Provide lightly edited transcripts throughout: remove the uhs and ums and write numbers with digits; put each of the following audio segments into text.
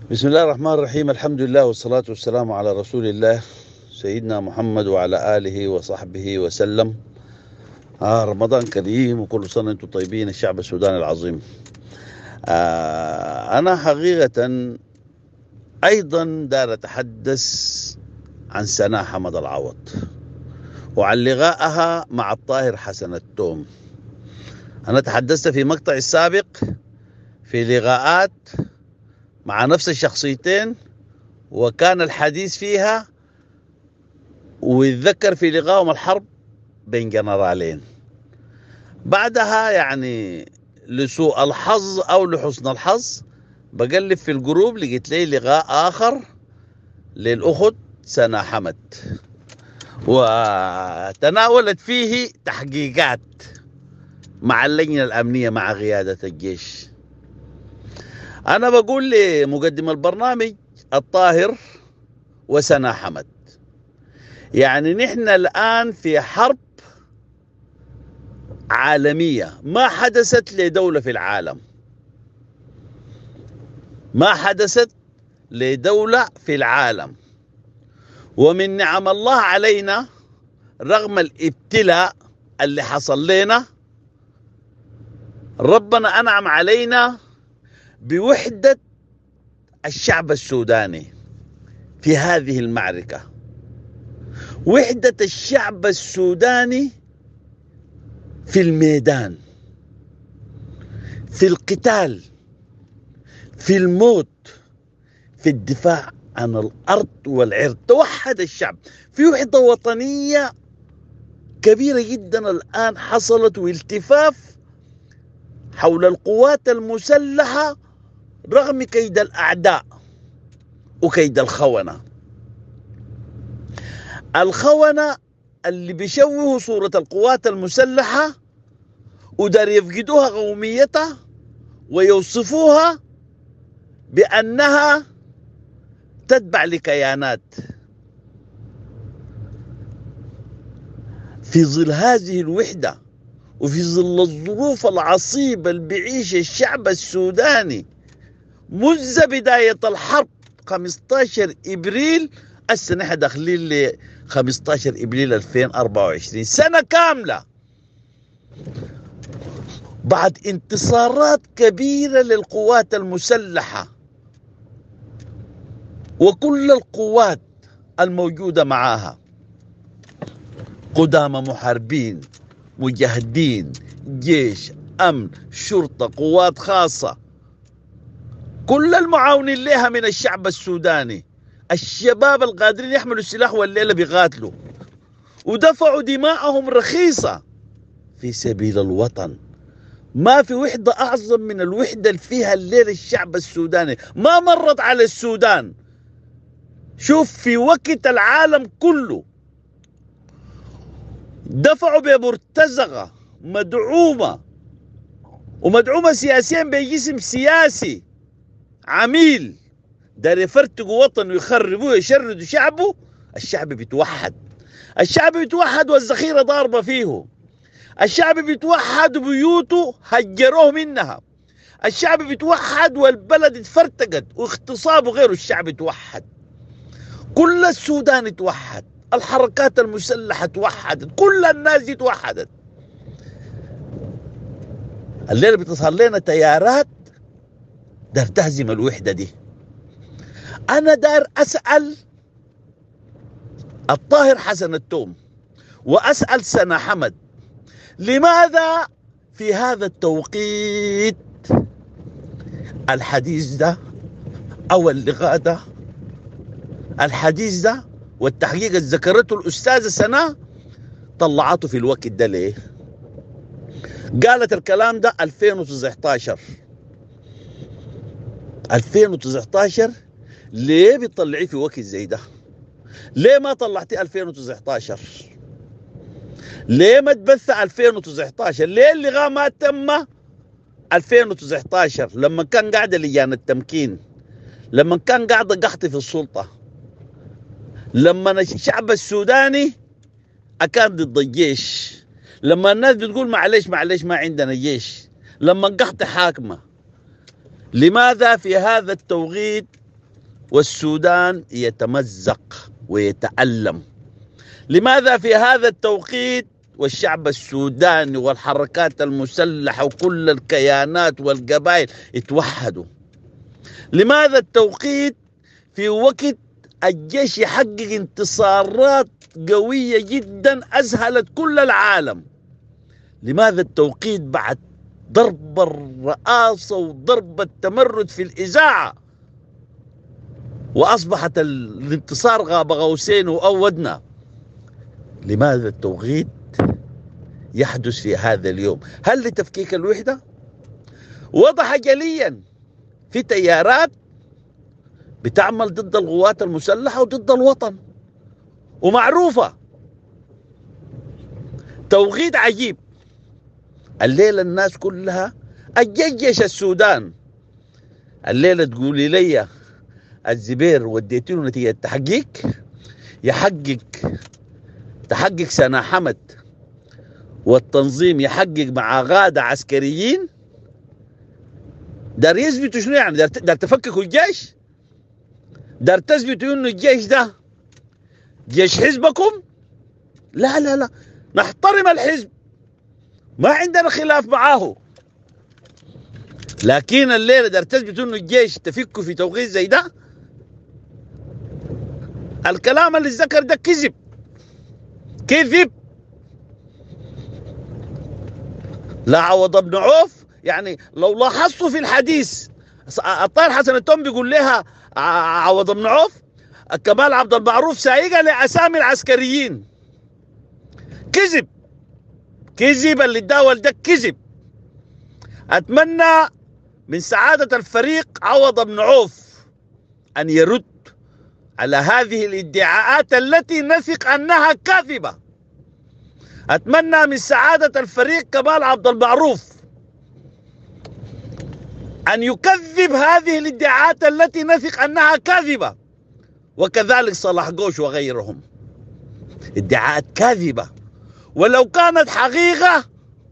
بسم الله الرحمن الرحيم. الحمد لله والصلاة والسلام على رسول الله سيدنا محمد وعلى آله وصحبه وسلم. رمضان كريم وكل سنة وانتم طيبين الشعب السوداني العظيم. أنا حقيقة أيضا دار أتحدث عن سناء حمد العوض وعن لقائها مع الطاهر حسن التوم. أنا تحدثت في مقطع السابق في لقاءات مع نفس الشخصيتين، وكان الحديث فيها ويتذكر في لقائهم الحرب بين جنرالين. بعدها يعني لسوء الحظ أو لحسن الحظ بقلب في الجروب لقيت لي لقاء آخر للأخت سناء حمد، وتناولت فيه تحقيقات مع اللجنة الأمنية مع قيادة الجيش. أنا بقول لمقدم البرنامج الطاهر وسناء حمد، يعني نحن الآن في حرب عالمية ما حدثت لدولة في العالم، ما حدثت لدولة في العالم. ومن نعم الله علينا رغم الابتلاء اللي حصل لنا، ربنا أنعم علينا بوحدة الشعب السوداني في هذه المعركة. وحدة الشعب السوداني في الميدان، في القتال، في الموت، في الدفاع عن الأرض والعرض. توحد الشعب في وحدة وطنية كبيرة جدا الآن حصلت، والتفاف حول القوات المسلحة رغم كيد الأعداء وكيد الخونة اللي بيشوهوا صورة القوات المسلحة ودار يفقدوها قوميتها ويوصفوها بأنها تتبع لكيانات. في ظل هذه الوحدة وفي ظل الظروف العصيبة اللي بيعيش الشعب السوداني منذ بداية الحرب 15 إبريل، السنة احنا داخلين ل 15 إبريل 2024، سنة كاملة بعد انتصارات كبيرة للقوات المسلحة وكل القوات الموجودة معاها، قدامى محاربين، مجاهدين، جيش، أمن، شرطة، قوات خاصة، كل المعاونين لها من الشعب السوداني. الشباب القادرين يحملوا السلاح والليلة بيقاتلوا ودفعوا دماءهم رخيصة في سبيل الوطن. ما في وحدة أعظم من الوحدة اللي فيها الليلة الشعب السوداني. ما مرت على السودان. شوف في وقت العالم كله دفعوا بمرتزقة مدعومة ومدعومة سياسيا بجسم سياسي عميل دار يفرتقوا وطن ويخربوه ويشردوا شعبه. الشعب بيتوحد، الشعب بيتوحد والذخيرة ضاربة فيه، الشعب بيتوحد وبيوته هجروه منها، الشعب بيتوحد والبلد اتفرتقت واغتصاب وغيره. الشعب اتوحد، كل السودان اتوحد، الحركات المسلحة اتوحدت، كل الناس اتوحدت. الليلة بتصل لنا تيارات دار تهزم الوحدة دي. أنا دار أسأل الطاهر حسن التوم وأسأل سناء حمد، لماذا في هذا التوقيت الحديث ده أو اللقاء ده، الحديث ده والتحقيق اللي ذكرته الأستاذة سناء طلعته في الوقت ده ليه؟ قالت الكلام ده 2019 ليه بتطلعيه في وقت زي ده؟ ليه ما طلعتي 2019؟ ليه ما تبث 2019؟ ليه اللغة ما تم 2019 لما كان قاعدة لجان التمكين، لما كان قاعدة قحط في السلطة، لما الشعب السوداني كان ضد الجيش، لما الناس بتقول معلش ما عندنا جيش، لما قحط حاكمة. لماذا في هذا التوقيت والسودان يتمزق ويتألم. لماذا في هذا التوقيت والشعب السوداني والحركات المسلحة وكل الكيانات والقبائل اتوحدوا؟ لماذا التوقيت في وقت الجيش يحقق انتصارات قوية جدا أذهلت كل العالم؟ لماذا التوقيت بعد ضرب الرئاسة وضرب التمرد في الإذاعة وأصبحت الانتصار غاب غوسين وأودنا؟ لماذا التوقيت يحدث في هذا اليوم؟ هل لتفكيك الوحدة؟ وضح جليا في تيارات بتعمل ضد القوات المسلحة وضد الوطن ومعروفة. توقيت عجيب. الليلة الناس كلها الجيش السودان، الليلة تقولي لي الزبير وديتي له نتيجة تحقيق، تحقق سنا حمد والتنظيم يحقق مع غادة عسكريين. دار يثبتوا شنو يعني؟ دار تفككوا الجيش؟ دار تثبتوا انه الجيش ده جيش حزبكم؟ لا لا لا، نحترم الحزب، ما عندنا خلاف معاه، لكن الليلة دار تثبتوا انه الجيش تفكوا في توقيت زي ده؟ الكلام اللي ذكر ده كذب كذب. لا عوض بن عوف، يعني لو لاحظتوا في الحديث الطاهر حسن التوم بيقول لها عوض بن عوف كمال عبد المعروف سايقة لأسامي العسكريين. كذب كذب اللي اتداول ده كذب. أتمنى من سعادة الفريق عوض بن عوف أن يرد على هذه الادعاءات التي نثق أنها كاذبة. أتمنى من سعادة الفريق كمال عبد المعروف أن يكذب هذه الادعاءات التي نثق أنها كاذبة، وكذلك صلاح قوش وغيرهم. ادعاءات كاذبة، ولو كانت حقيقة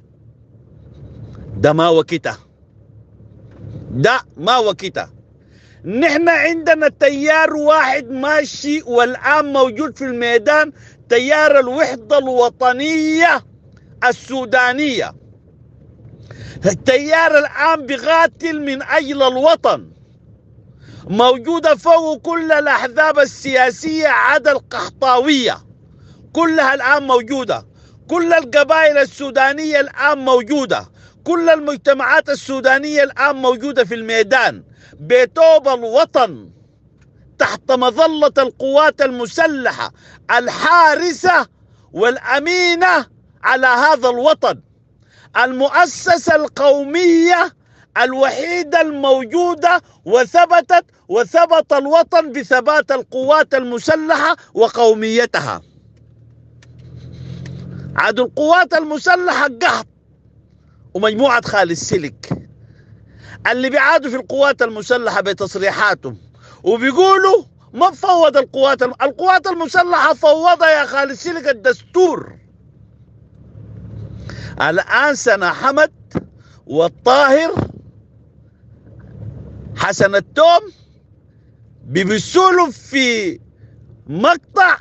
ده ما وكته، ده ما وكته. نحن عندنا تيار واحد ماشي والآن موجود في الميدان، تيار الوحدة الوطنية السودانية. التيار الآن بقاتل من أجل الوطن، موجودة فوق كل الأحزاب السياسية عدا القحطاوية، كلها الآن موجودة. كل القبائل السودانية الآن موجودة، كل المجتمعات السودانية الآن موجودة في الميدان بتوب الوطن تحت مظلة القوات المسلحة الحارسة والأمينة على هذا الوطن، المؤسسة القومية الوحيدة الموجودة، وثبت الوطن بثبات القوات المسلحة وقوميتها. عاد القوات المسلحة قحط ومجموعة خالد سلك اللي بيعادوا في القوات المسلحة بتصريحاتهم وبيقولوا ما فوض القوات المسلحة فوضها يا خالد سلك الدستور. الآن سنا حمد والطاهر حسن التوم بيبسولوا في مقطع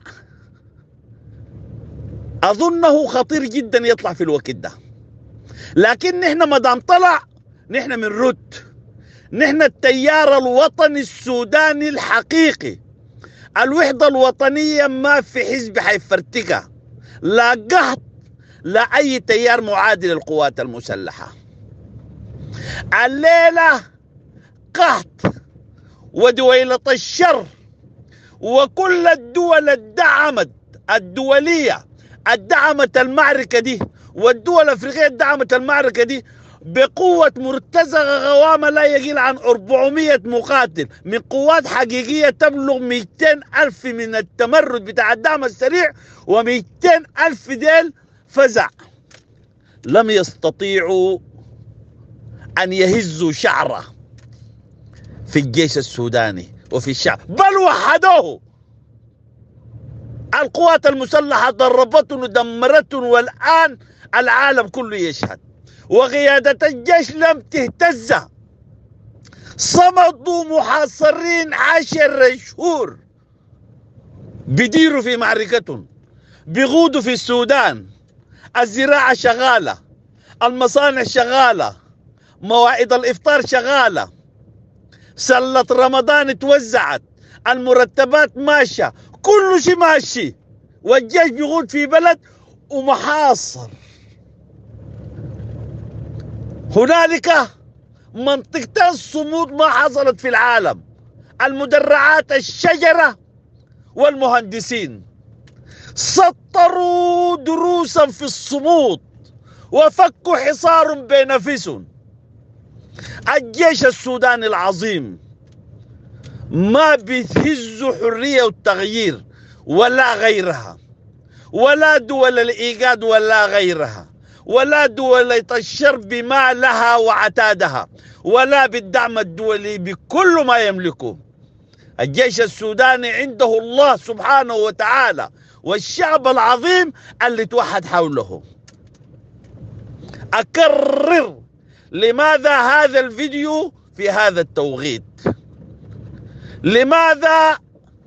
أظنه خطير جدا يطلع في الوقت ده، لكن نحن ما دام طلع نحن من رد. نحن التيار الوطني السوداني الحقيقي، الوحدة الوطنية ما في حزب حيفرتكها، لا قحط لا أي تيار معادي للقوات المسلحة. الليلة قحط ودويلة الشر وكل الدول الدولية الدعمت المعركة دي، والدول الأفريقية دعمت المعركة دي بقوة مرتزقة غوامة لا يقل عن 400 مقاتل من قوات حقيقية تبلغ 200 ألف من التمرد بتاع الدعم السريع و200 ألف ديل فزع. لم يستطيعوا أن يهزوا شعرة في الجيش السوداني وفي الشعب، بل وحدوه. القوات المسلحة ضربتهم ودمرتهم، والآن العالم كله يشهد، وقيادة الجيش لم تهتز. صمدوا محاصرين 10 شهور، بيديروا في معركتهم، بيغودوا في السودان، الزراعة شغالة، المصانع شغالة، مواعيد الإفطار شغالة، سلة رمضان اتوزعت، المرتبات ماشية، كل شيء ماشي، والجيش بيغود في بلد ومحاصر. هنالك منطقتين صمود ما حصلت في العالم: المدرعات، الشجرة والمهندسين. سطروا دروسا في الصمود وفكوا حصار بنفسهم. الجيش السوداني العظيم ما بيهز حرية والتغيير ولا غيرها، ولا دول الإيجاد ولا غيرها، ولا دول الشرق بما لها وعتادها، ولا بالدعم الدولي بكل ما يملكه. الجيش السوداني عنده الله سبحانه وتعالى والشعب العظيم اللي توحد حوله. أكرر، لماذا هذا الفيديو في هذا التوقيت؟ لماذا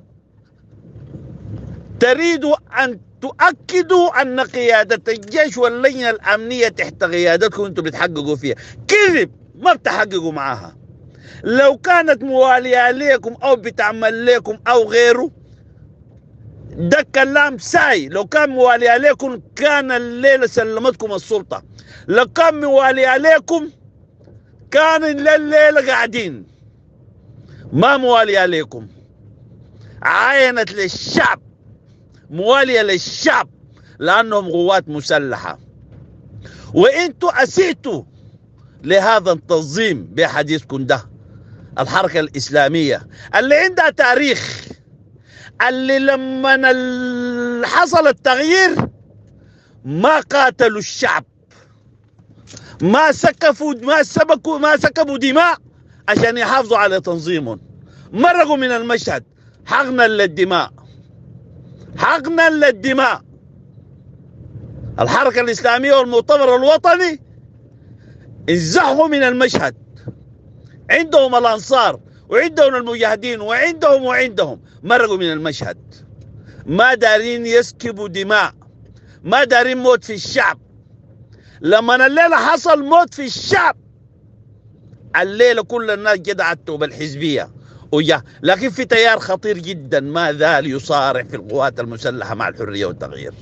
تريدوا أن تؤكدوا أن قيادة الجيش واللجنة الأمنية تحت قيادتكم أنتم بتحققوا فيها؟ كذب، ما بتحققوا معها. لو كانت موالية لكم أو بتعمل لكم أو غيره، ده كلام ساي. لو كان موالية لكم كان الليلة سلمتكم السلطة. لو كان موالية لكم كان الليلة قاعدين. ما موالية لكم، عاينت للشعب، موالية للشعب لأنهم قوات مسلحة. وإنتوا أسئتوا لهذا التنظيم بحديثكم ده، الحركة الإسلامية اللي عندها تاريخ، اللي لما حصل التغيير ما قاتلوا الشعب، ما سكبوا دماء عشان يحافظوا على تنظيمهم، مرقوا من المشهد حقنا للدماء، حقنا للدماء. الحركة الإسلامية والمؤتمر الوطني انزحوا من المشهد. عندهم الأنصار وعندهم المجاهدين وعندهم مرقوا من المشهد. ما دارين يسكبوا دماء، ما دارين موت في الشعب. لما الليلة حصل موت في الشعب، الليلة كل الناس جدعته بالحزبية وجا. لكن في تيار خطير جدا ما زال يصارع في القوات المسلحة مع الحرية والتغيير.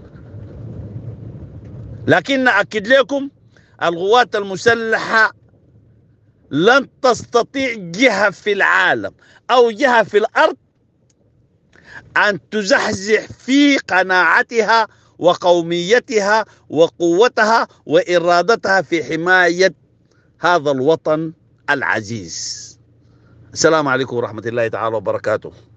لكن نأكد لكم، القوات المسلحة لن تستطيع جهة في العالم أو جهة في الأرض أن تزحزح في قناعتها وقوميتها وقوتها وإرادتها في حماية هذا الوطن العزيز. السلام عليكم ورحمة الله تعالى وبركاته.